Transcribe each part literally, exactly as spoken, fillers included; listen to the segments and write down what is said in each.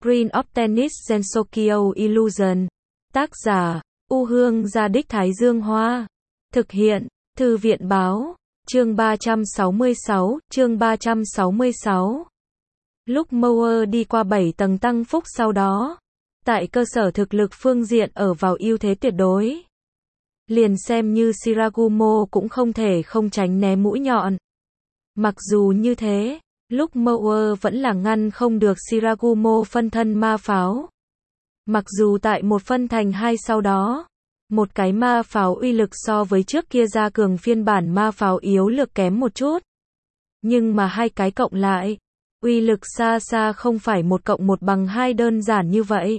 Screen of Tennis Sensokyo Illusion. Tác giả, U Hương Gia Đích Thái Dương Hoa. Thực hiện, Thư viện Báo. Chương ba trăm sáu mươi sáu, chương ba trăm sáu mươi sáu. Lúc Mower đi qua bảy tầng tăng phúc sau đó, tại cơ sở thực lực phương diện ở vào ưu thế tuyệt đối. Liền xem như Shiragumo cũng không thể không tránh né mũi nhọn. Mặc dù như thế, lúc Mower vẫn là ngăn không được Shiragumo phân thân ma pháo. Mặc dù tại một phân thành hai sau đó, một cái ma pháo uy lực so với trước kia ra cường phiên bản ma pháo yếu lực kém một chút. Nhưng mà hai cái cộng lại, uy lực xa xa không phải một cộng một bằng hai đơn giản như vậy.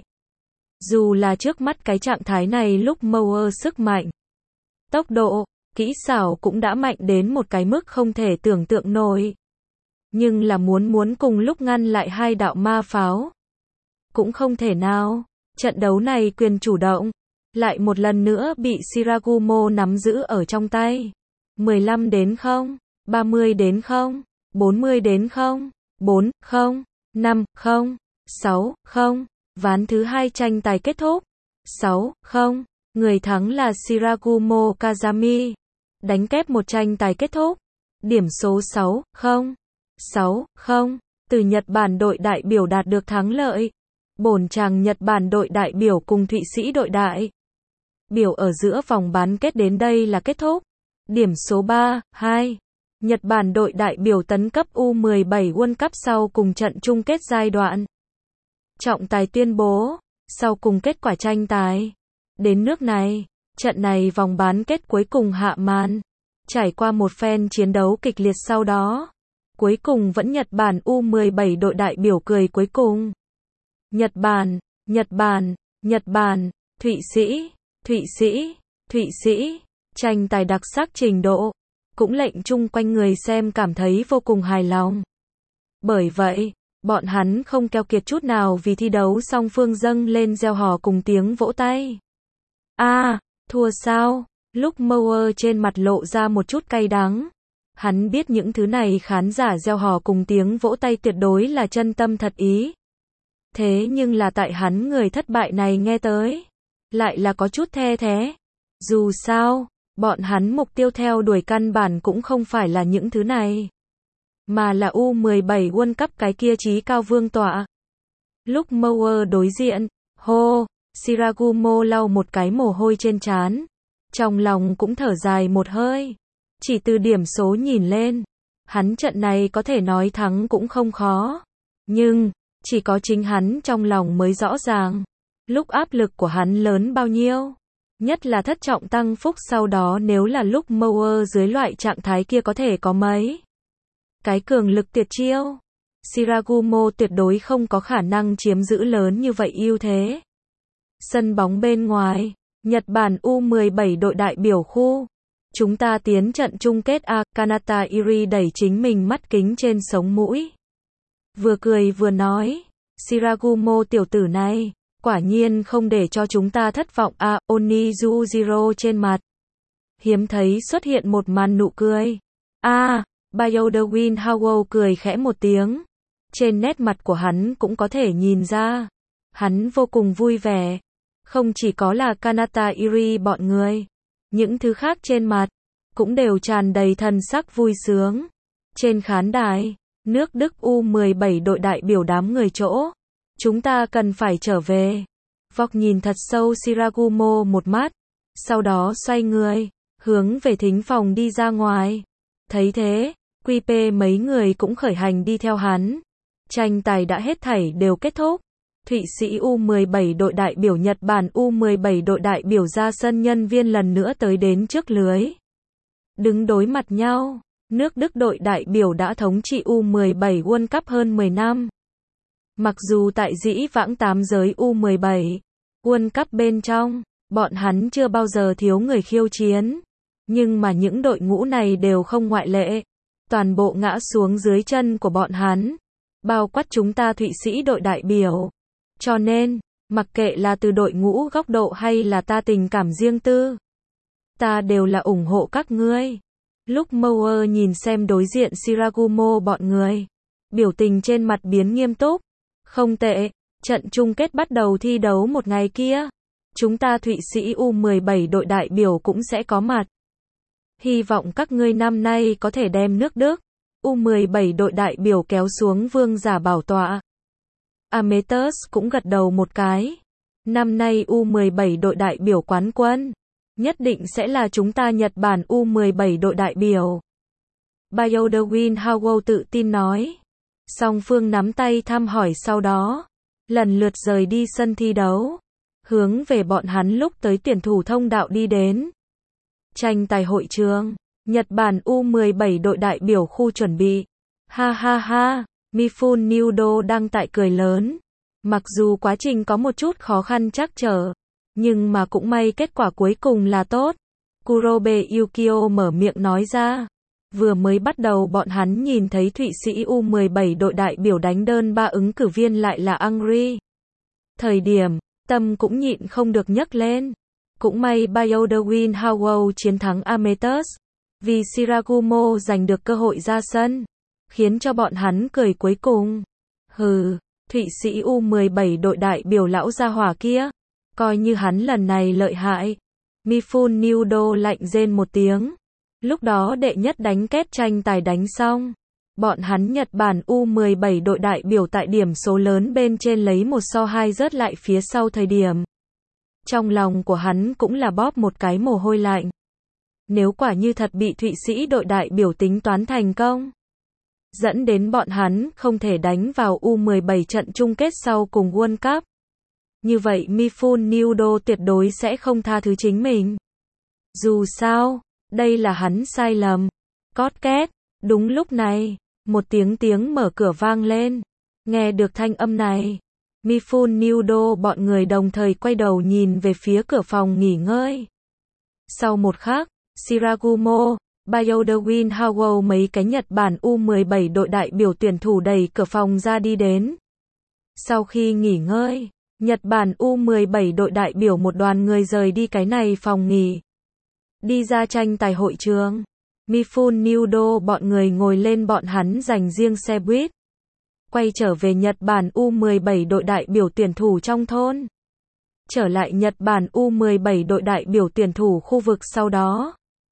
Dù là trước mắt cái trạng thái này lúc Mower sức mạnh, tốc độ, kỹ xảo cũng đã mạnh đến một cái mức không thể tưởng tượng nổi. Nhưng là muốn muốn cùng lúc ngăn lại hai đạo ma pháo, cũng không thể nào. Trận đấu này quyền chủ động, lại một lần nữa bị Shiragumo nắm giữ ở trong tay. mười lăm đến không, ba mươi đến không, bốn mươi đến không, bốn, không, năm, không, sáu, không. Ván thứ hai tranh tài kết thúc. sáu, không. Người thắng là Shiragumo Kazami. Đánh kép một tranh tài kết thúc. Điểm số sáu, không. sáu, không. Từ Nhật Bản đội đại biểu đạt được thắng lợi. Bổn chàng Nhật Bản đội đại biểu cùng Thụy Sĩ đội đại biểu ở giữa vòng bán kết đến đây là kết thúc. Điểm số ba, hai. Nhật Bản đội đại biểu tấn cấp U mười bảy World Cup sau cùng trận chung kết giai đoạn. Trọng tài tuyên bố, sau cùng kết quả tranh tài. Đến nước này, trận này vòng bán kết cuối cùng hạ màn. Trải qua một phen chiến đấu kịch liệt sau đó, cuối cùng vẫn Nhật Bản U mười bảy đội đại biểu cười cuối cùng. Nhật Bản, Nhật Bản, Nhật Bản, Thụy Sĩ, Thụy Sĩ, Thụy Sĩ, tranh tài đặc sắc trình độ, cũng lệnh chung quanh người xem cảm thấy vô cùng hài lòng. Bởi vậy, bọn hắn không keo kiệt chút nào vì thi đấu song phương dâng lên reo hò cùng tiếng vỗ tay. A, à, thua sao? Lúc Mower trên mặt lộ ra một chút cay đắng. Hắn biết những thứ này khán giả reo hò cùng tiếng vỗ tay tuyệt đối là chân tâm thật ý. Thế nhưng là tại hắn người thất bại này nghe tới, lại là có chút the thế. Dù sao, bọn hắn mục tiêu theo đuổi căn bản cũng không phải là những thứ này, mà là U mười bảy World Cup cái kia chí cao vương tọa. Lúc Mower đối diện, hô, Shiragumo lau một cái mồ hôi trên trán. Trong lòng cũng thở dài một hơi. Chỉ từ điểm số nhìn lên, hắn trận này có thể nói thắng cũng không khó. Nhưng, chỉ có chính hắn trong lòng mới rõ ràng, lúc áp lực của hắn lớn bao nhiêu. Nhất là thất trọng tăng phúc sau đó nếu là lúc Mower dưới loại trạng thái kia có thể có mấy cái cường lực tuyệt chiêu. Shiragumo tuyệt đối không có khả năng chiếm giữ lớn như vậy ưu thế. Sân bóng bên ngoài, Nhật Bản U mười bảy đội đại biểu khu. Chúng ta tiến trận chung kết A, Kanata Iri đẩy chính mình mắt kính trên sống mũi. Vừa cười vừa nói, Shiragumo tiểu tử này, quả nhiên không để cho chúng ta thất vọng A, Onizujiro trên mặt. Hiếm thấy xuất hiện một màn nụ cười. A, Bioderwin Howell cười khẽ một tiếng. Trên nét mặt của hắn cũng có thể nhìn ra. Hắn vô cùng vui vẻ. Không chỉ có là Kanata Iri bọn người. Những thứ khác trên mặt, cũng đều tràn đầy thần sắc vui sướng. Trên khán đài, nước Đức U mười bảy đội đại biểu đám người chỗ. Chúng ta cần phải trở về. Vọc nhìn thật sâu Shiragumo một mắt. Sau đó xoay người, hướng về thính phòng đi ra ngoài. Thấy thế, quy pê mấy người cũng khởi hành đi theo hắn. Tranh tài đã hết thảy đều kết thúc. Thụy Sĩ U mười bảy đội đại biểu Nhật Bản U mười bảy đội đại biểu ra sân nhân viên lần nữa tới đến trước lưới. Đứng đối mặt nhau, nước Đức đội đại biểu đã thống trị U mười bảy World Cup hơn mười năm. Mặc dù tại dĩ vãng tám giới U mười bảy World Cup bên trong, bọn hắn chưa bao giờ thiếu người khiêu chiến. Nhưng mà những đội ngũ này đều không ngoại lệ. Toàn bộ ngã xuống dưới chân của bọn hắn. Bao quát chúng ta Thụy Sĩ đội đại biểu. Cho nên, mặc kệ là từ đội ngũ góc độ hay là ta tình cảm riêng tư, ta đều là ủng hộ các ngươi. Lúc Mower nhìn xem đối diện Shiragumo bọn người, biểu tình trên mặt biến nghiêm túc. Không tệ, Trận chung kết bắt đầu thi đấu một ngày kia. Chúng ta Thụy Sĩ U mười bảy đội đại biểu cũng sẽ có mặt. Hy vọng các ngươi năm nay có thể đem nước Đức, U mười bảy đội đại biểu kéo xuống vương giả bảo tọa. Ametus cũng gật đầu một cái. Năm nay U mười bảy đội đại biểu quán quân, nhất định sẽ là chúng ta Nhật Bản U mười bảy đội đại biểu. Bioderwin Howell tự tin nói. Song phương nắm tay thăm hỏi sau đó, lần lượt rời đi sân thi đấu, hướng về bọn hắn lúc tới tuyển thủ thông đạo đi đến. Tranh tài hội trường, Nhật Bản U mười bảy đội đại biểu khu chuẩn bị. Ha ha ha, Mifune Nudo đang tại cười lớn. Mặc dù quá trình có một chút khó khăn trắc trở, nhưng mà cũng may kết quả cuối cùng là tốt. Kurobe Yukio mở miệng nói ra. Vừa mới bắt đầu bọn hắn nhìn thấy Thụy Sĩ U mười bảy đội đại biểu đánh đơn ba ứng cử viên lại là Angry. Thời điểm, tâm cũng nhịn không được nhấc lên. Cũng may Bioderwin Howell chiến thắng Ametus, vì Shiragumo giành được cơ hội ra sân, khiến cho bọn hắn cười cuối cùng. Hừ, Thụy Sĩ U mười bảy đội đại biểu lão gia hỏa kia, coi như hắn lần này lợi hại. Mifune Nudo lạnh rên một tiếng. Lúc đó đệ nhất đánh kết tranh tài đánh xong, bọn hắn Nhật Bản U mười bảy đội đại biểu tại điểm số lớn bên trên lấy một so hai rớt lại phía sau thời điểm. Trong lòng của hắn cũng là bóp một cái mồ hôi lạnh. Nếu quả như thật bị Thụy Sĩ đội đại biểu tính toán thành công, dẫn đến bọn hắn không thể đánh vào U mười bảy trận chung kết sau cùng World Cup, như vậy Mifune Nudo tuyệt đối sẽ không tha thứ chính mình. Dù sao, đây là hắn sai lầm. Cót két. Đúng lúc này, một tiếng tiếng mở cửa vang lên. Nghe được thanh âm này, Mifune Nudo bọn người đồng thời quay đầu nhìn về phía cửa phòng nghỉ ngơi. Sau một khắc, Shiragumo, Bioderwin Howell mấy cái Nhật Bản U mười bảy đội đại biểu tuyển thủ đẩy cửa phòng ra đi đến. Sau khi nghỉ ngơi, Nhật Bản U mười bảy đội đại biểu một đoàn người rời đi cái này phòng nghỉ. Đi ra tranh tài hội trường, Mifune Nudo bọn người ngồi lên bọn hắn dành riêng xe buýt, quay trở về Nhật Bản U mười bảy đội đại biểu tuyển thủ trong thôn. Trở lại Nhật Bản U mười bảy đội đại biểu tuyển thủ khu vực sau đó,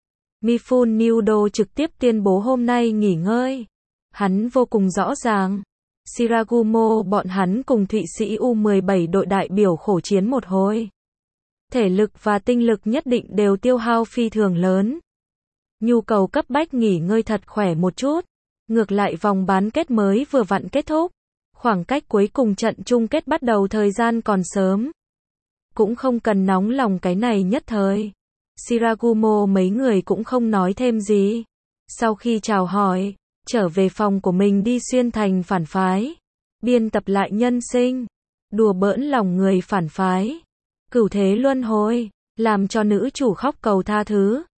Mifune Nudo trực tiếp tuyên bố hôm nay nghỉ ngơi. Hắn vô cùng rõ ràng, Shiragumo bọn hắn cùng Thụy Sĩ U mười bảy đội đại biểu khổ chiến một hồi. Thể lực và tinh lực nhất định đều tiêu hao phi thường lớn. Nhu cầu cấp bách nghỉ ngơi thật khỏe một chút. Ngược lại vòng bán kết mới vừa vặn kết thúc. Khoảng cách cuối cùng trận chung kết bắt đầu thời gian còn sớm. Cũng không cần nóng lòng cái này nhất thời. Shiragumo mấy người cũng không nói thêm gì. Sau khi chào hỏi, trở về phòng của mình đi xuyên thành phản phái. Biên tập lại nhân sinh. Đùa bỡn lòng người phản phái. Cửu thế luân hồi, làm cho nữ chủ khóc cầu tha thứ.